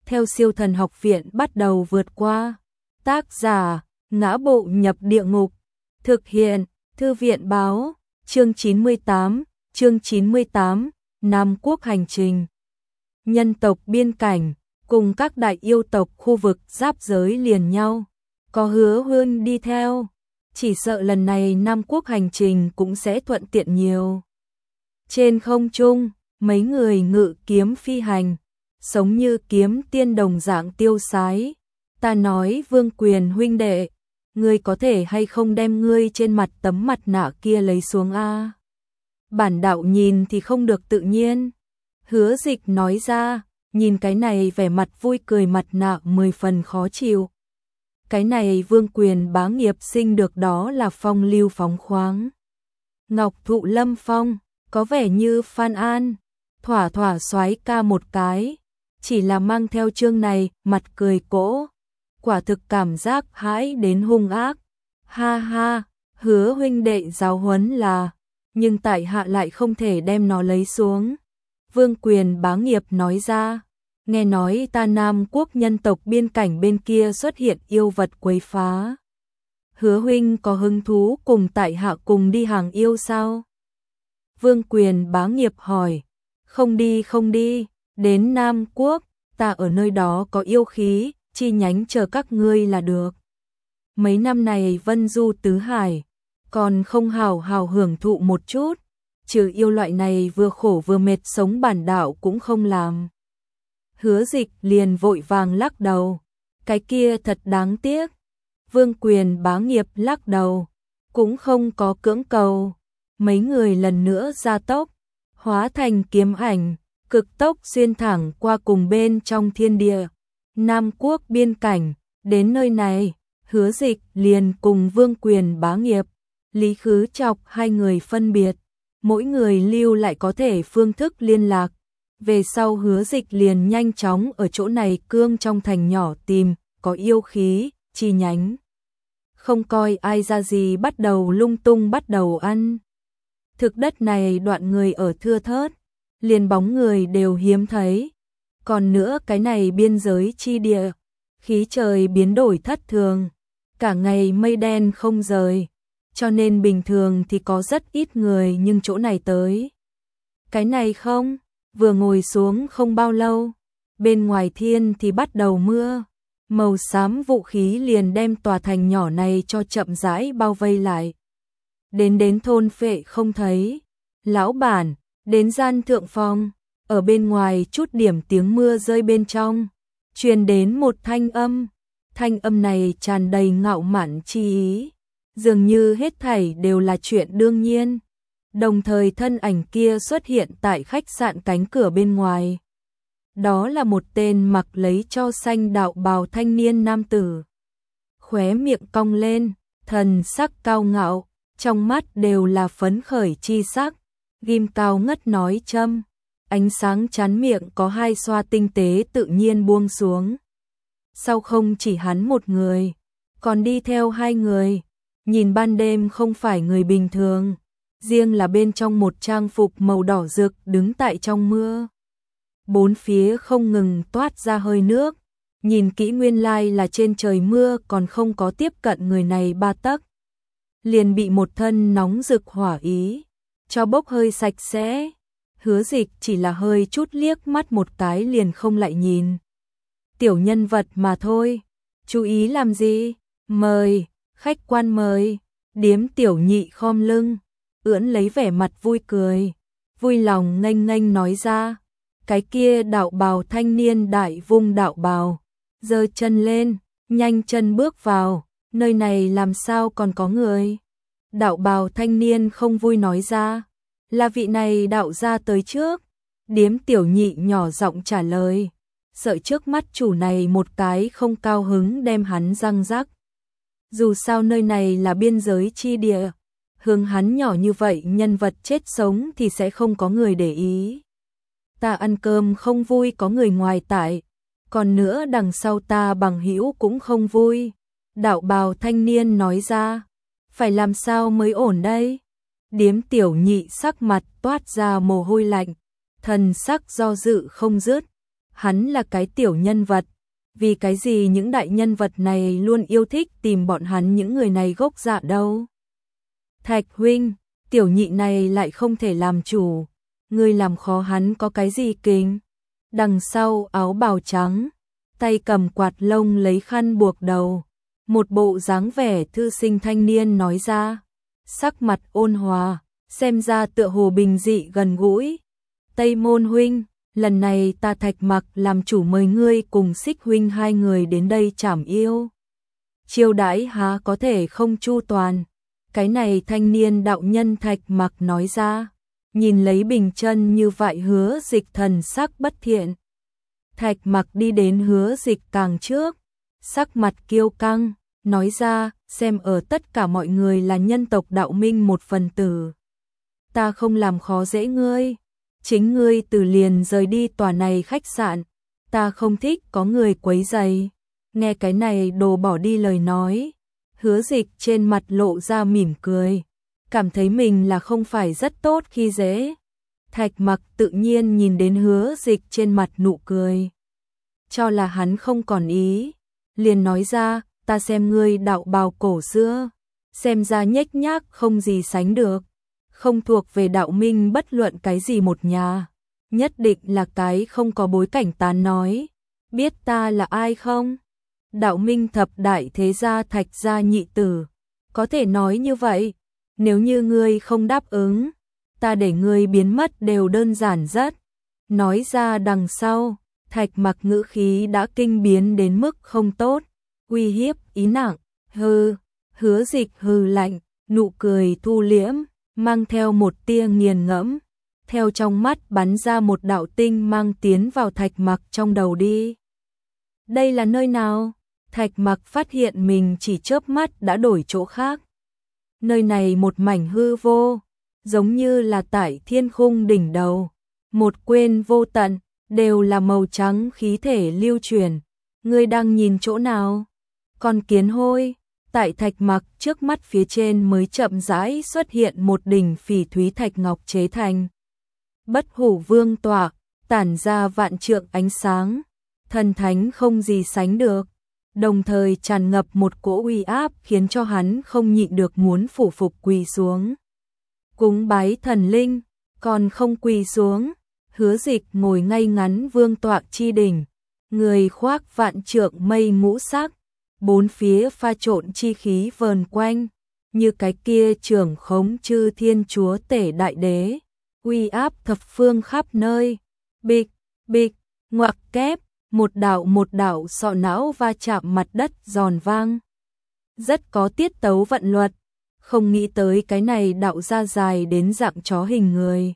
theo Siêu Thần Học Viện bắt đầu vượt qua. Tác giả: Ngã Bộ Nhập Địa Ngục. Thực hiện: Thư viện báo. Chương 98, Nam Quốc hành trình. Nhân tộc biên cảnh cùng các đại yêu tộc khu vực giáp giới liền nhau, có Hứa Huynh đi theo, chỉ sợ lần này Nam Quốc hành trình cũng sẽ thuận tiện nhiều. Trên không trung, mấy người ngự kiếm phi hành, sống như kiếm tiên đồng dạng tiêu sái. Ta nói Vương Quyền huynh đệ, ngươi có thể hay không đem ngươi trên mặt tấm mặt nạ kia lấy xuống a? Bản đạo nhìn thì không được tự nhiên. Hứa Dịch nói ra, nhìn cái này vẻ mặt vui cười mặt nạ 10 phần khó chịu. Cái này Vương Quyền bá nghiệp sinh được đó là phong lưu phóng khoáng. Ngọc Thụ Lâm Phong, có vẻ như Phan An, thỏa thỏa soái ca một cái, chỉ là mang theo chương này, mặt cười cỗ. Quả thực cảm giác hãi đến hung ác. Ha ha, Hứa huynh đệ giáo huấn là, nhưng tại hạ lại không thể đem nó lấy xuống. Vương Quyền bá nghiệp nói ra, nghe nói ta Nam Quốc nhân tộc biên cảnh bên kia xuất hiện yêu vật quấy phá. Hứa huynh có hứng thú cùng tại hạ cùng đi hàng yêu sao? Vương Quyền bá nghiệp hỏi. Không đi, đến Nam Quốc, ta ở nơi đó có yêu khí, chi nhánh chờ các ngươi là được. Mấy năm này vân du tứ hải, còn không hào hào hưởng thụ một chút, trừ yêu loại này vừa khổ vừa mệt sống bản đạo cũng không làm. Hứa Dịch liền vội vàng lắc đầu, cái kia thật đáng tiếc. Vương Quyền bá nghiệp lắc đầu, cũng không có cưỡng cầu. Mấy người lần nữa gia tốc, hóa thành kiếm ảnh, cực tốc xuyên thẳng qua cùng bên trong thiên địa. Nam Quốc biên cảnh, đến nơi này, Hứa Dịch liền cùng Vương Quyền bá nghiệp, Lý Khứ Chọc hai người phân biệt, mỗi người lưu lại có thể phương thức liên lạc. Về sau Hứa Dịch liền nhanh chóng ở chỗ này cương trong thành nhỏ tìm, có yêu khí, chi nhánh. Không coi ai ra gì bắt đầu lung tung bắt đầu ăn. Thực đất này đoạn người ở thưa thớt, liền bóng người đều hiếm thấy. Còn nữa cái này biên giới chi địa, khí trời biến đổi thất thường, cả ngày mây đen không rời, cho nên bình thường thì có rất ít người nhưng chỗ này tới. Cái này không, vừa ngồi xuống không bao lâu, bên ngoài thiên thì bắt đầu mưa, màu xám vũ khí liền đem tòa thành nhỏ này cho chậm rãi bao vây lại. Đến thôn phệ không thấy, lão bản, đến gian thượng phòng. Ở bên ngoài chút điểm tiếng mưa rơi bên trong, truyền đến một thanh âm này tràn đầy ngạo mạn chi ý, dường như hết thảy đều là chuyện đương nhiên. Đồng thời thân ảnh kia xuất hiện tại khách sạn cánh cửa bên ngoài. Đó là một tên mặc lấy cho xanh đạo bào thanh niên nam tử. Khóe miệng cong lên, thần sắc cao ngạo, trong mắt đều là phấn khởi chi sắc, ghim cao ngất nói châm. Ánh sáng chắn miệng có hai xoa tinh tế tự nhiên buông xuống. Sau không chỉ hắn một người, còn đi theo hai người, nhìn ban đêm không phải người bình thường, riêng là bên trong một trang phục màu đỏ rực đứng tại trong mưa. Bốn phía không ngừng toát ra hơi nước, nhìn kỹ nguyên lai là trên trời mưa còn không có tiếp cận người này 3 tấc. Liền bị một thân nóng rực hỏa ý, cho bốc hơi sạch sẽ. Hứa Dịch chỉ là hơi chút liếc mắt một cái liền không lại nhìn. Tiểu nhân vật mà thôi, chú ý làm gì? Mời, khách quan mời. Điếm tiểu nhị khom lưng, ưỡn lấy vẻ mặt vui cười, vui lòng nghênh nói ra. Cái kia đạo bào thanh niên đại vung đạo bào, giơ chân lên, nhanh chân bước vào, nơi này làm sao còn có người? Đạo bào thanh niên không vui nói ra. Là vị này đạo gia tới trước. Điếm tiểu nhị nhỏ giọng trả lời, sợ trước mắt chủ này một cái không cao hứng đem hắn răng rắc. Dù sao nơi này là biên giới chi địa, hướng hắn nhỏ như vậy nhân vật chết sống thì sẽ không có người để ý. Ta ăn cơm không vui có người ngoài tại, còn nữa đằng sau ta bằng hữu cũng không vui. Đạo bào thanh niên nói ra, phải làm sao mới ổn đây? Điếm tiểu nhị sắc mặt toát ra mồ hôi lạnh, thần sắc do dự không dứt, hắn là cái tiểu nhân vật. Vì cái gì những đại nhân vật này luôn yêu thích tìm bọn hắn những người này gốc dạ đâu? Thạch huynh, tiểu nhị này lại không thể làm chủ. Ngươi làm khó hắn có cái gì kinh? Đằng sau áo bào trắng, tay cầm quạt lông lấy khăn buộc đầu. Một bộ dáng vẻ thư sinh thanh niên nói ra. Sắc mặt ôn hòa, xem ra tựa hồ bình dị gần gũi. Tây Môn huynh, lần này ta Thạch Mặc làm chủ mời ngươi cùng Xích huynh hai người đến đây trảm yêu. Chiêu đãi há có thể không chu toàn. Cái này thanh niên đạo nhân Thạch Mặc nói ra, nhìn lấy Bình Chân như vậy Hứa Dịch thần sắc bất thiện. Thạch Mặc đi đến Hứa Dịch càng trước, sắc mặt kiêu căng, nói ra, xem ở tất cả mọi người là nhân tộc đạo minh một phần tử. Ta không làm khó dễ ngươi, chính ngươi từ liền rời đi tòa này khách sạn, ta không thích có người quấy rầy. Nghe cái này đồ bỏ đi lời nói, Hứa Dịch trên mặt lộ ra mỉm cười, cảm thấy mình là không phải rất tốt khi dễ. Thạch Mặc tự nhiên nhìn đến Hứa Dịch trên mặt nụ cười, cho là hắn không còn ý, liền nói ra, ta xem ngươi đạo bào cổ xưa, xem ra nhếch nhác không gì sánh được, không thuộc về đạo minh bất luận cái gì một nhà, nhất định là cái không có bối cảnh tán nói, biết ta là ai không? Đạo minh thập đại thế gia Thạch gia nhị tử, có thể nói như vậy, nếu như ngươi không đáp ứng, ta để ngươi biến mất đều đơn giản rất. Nói ra đằng sau, Thạch Mặc ngữ khí đã kinh biến đến mức không tốt, uy hiếp ý nặng, hừ. Hứa Dịch hừ lạnh, nụ cười thu liễm, mang theo một tia nghiền ngẫm, theo trong mắt bắn ra một đạo tinh mang tiến vào Thạch Mặc trong đầu đi. Đây là nơi nào? Thạch Mặc phát hiện mình chỉ chớp mắt đã đổi chỗ khác. Nơi này một mảnh hư vô, giống như là tại thiên khung đỉnh đầu, một quên vô tận, đều là màu trắng khí thể lưu truyền. Ngươi đang nhìn chỗ nào? Con kiến hôi. Tại Thạch Mặc trước mắt phía trên mới chậm rãi xuất hiện một đỉnh phỉ thúy thạch ngọc chế thành. Bất hủ vương tọa, tản ra vạn trượng ánh sáng, thần thánh không gì sánh được, đồng thời tràn ngập một cỗ uy áp khiến cho hắn không nhịn được muốn phủ phục quỳ xuống. Cúng bái thần linh, còn không quỳ xuống, Hứa Dịch ngồi ngay ngắn vương tọa chi đỉnh, người khoác vạn trượng mây ngũ sắc, bốn phía pha trộn chi khí vờn quanh, như cái kia trưởng khống chư thiên chúa tể đại đế, uy áp thập phương khắp nơi. Bịch, bịch, ngoặc kép, một đạo sọ não va chạm mặt đất giòn vang. Rất có tiết tấu vận luật, không nghĩ tới cái này đạo ra dài đến dạng chó hình người.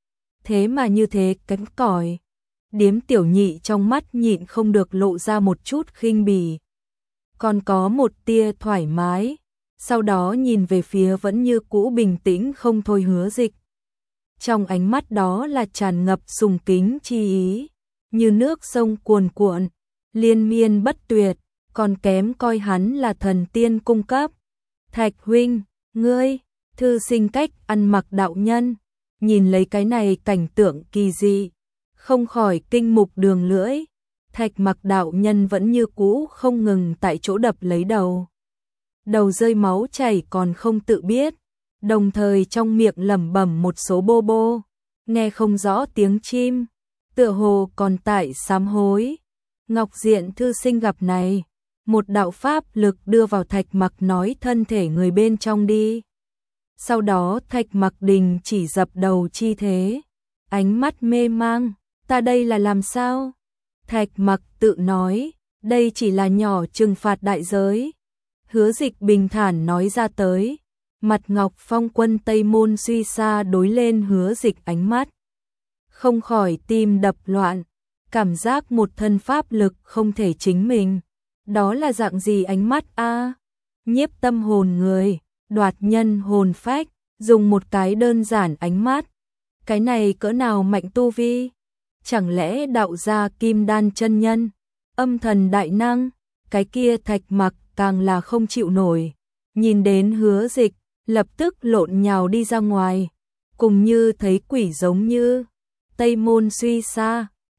Thế mà như thế kém cỏi. Điếm tiểu nhị trong mắt nhịn không được lộ ra một chút khinh bỉ. Còn có một tia thoải mái, sau đó nhìn về phía vẫn như cũ bình tĩnh không thôi Hứa Dịch. Trong ánh mắt đó là tràn ngập sùng kính chi ý, như nước sông cuồn cuộn, liên miên bất tuyệt, còn kém coi hắn là thần tiên cung cấp. Thạch huynh, ngươi, thư sinh cách ăn mặc đạo nhân, nhìn lấy cái này cảnh tượng kỳ dị, không khỏi kinh mục đường lưỡi. Thạch Mặc đạo nhân vẫn như cũ không ngừng tại chỗ đập lấy đầu. Đầu rơi máu chảy còn không tự biết, đồng thời trong miệng lẩm bẩm một số bô bô, nghe không rõ tiếng chim, tựa hồ còn tại sám hối. Ngọc Diện thư sinh gặp này, một đạo pháp lực đưa vào Thạch Mặc nói thân thể người bên trong đi. Sau đó Thạch Mặc đình chỉ dập đầu chi thế, ánh mắt mê mang, ta đây là làm sao? Thạch Mặc tự nói, đây chỉ là nhỏ trừng phạt đại giới. Hứa Dịch bình thản nói ra tới, mặt Ngọc Phong quân Tây Môn Suy Sa đối lên Hứa Dịch ánh mắt. Không khỏi tim đập loạn, cảm giác một thân pháp lực không thể chính mình. Đó là dạng gì ánh mắt a? Nhiếp tâm hồn người, đoạt nhân hồn phách, dùng một cái đơn giản ánh mắt. Cái này cỡ nào mạnh tu vi? Chẳng lẽ đạo gia Kim Đan chân nhân, âm thần đại năng, cái kia Thạch Mặc càng là không chịu nổi. Nhìn đến Hứa Dịch, lập tức lộn nhào đi ra ngoài, cùng như thấy quỷ giống như. Tây Môn Suy Sa,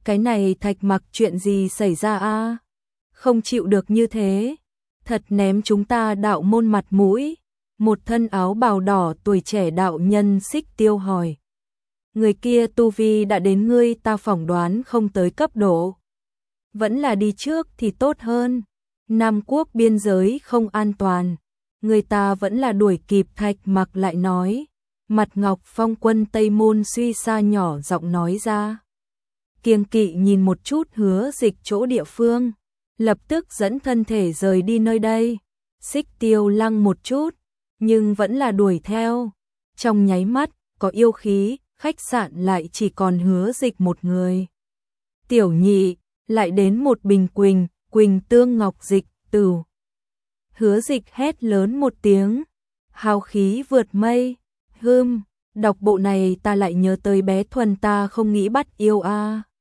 Cái này Thạch Mặc chuyện gì xảy ra a? Không chịu được như thế, thật ném chúng ta đạo môn mặt mũi. Một thân áo bào đỏ tuổi trẻ đạo nhân Xích Tiêu hỏi. Người kia tu vi đã đến ngươi ta phỏng đoán không tới cấp độ. Vẫn là đi trước thì tốt hơn. Nam quốc biên giới không an toàn. Người ta vẫn là đuổi kịp. Thạch Mặc lại nói. Mặt Ngọc Phong quân Tây Môn suy xa nhỏ giọng nói ra. Kiêng kỵ nhìn một chút Hứa Dịch chỗ địa phương. Lập tức dẫn thân thể rời đi nơi đây. Xích Tiêu lăng một chút. Nhưng vẫn là đuổi theo. Trong nháy mắt, có yêu khí, khách sạn lại chỉ còn Hứa Dịch một người. Tiểu nhị, lại đến một bình quỳnh tương ngọc dịch, tửu. Hứa Dịch hét lớn một tiếng. Hào khí vượt mây. Đọc bộ này ta lại nhớ tới bé Thuần ta không nghĩ bắt yêu a.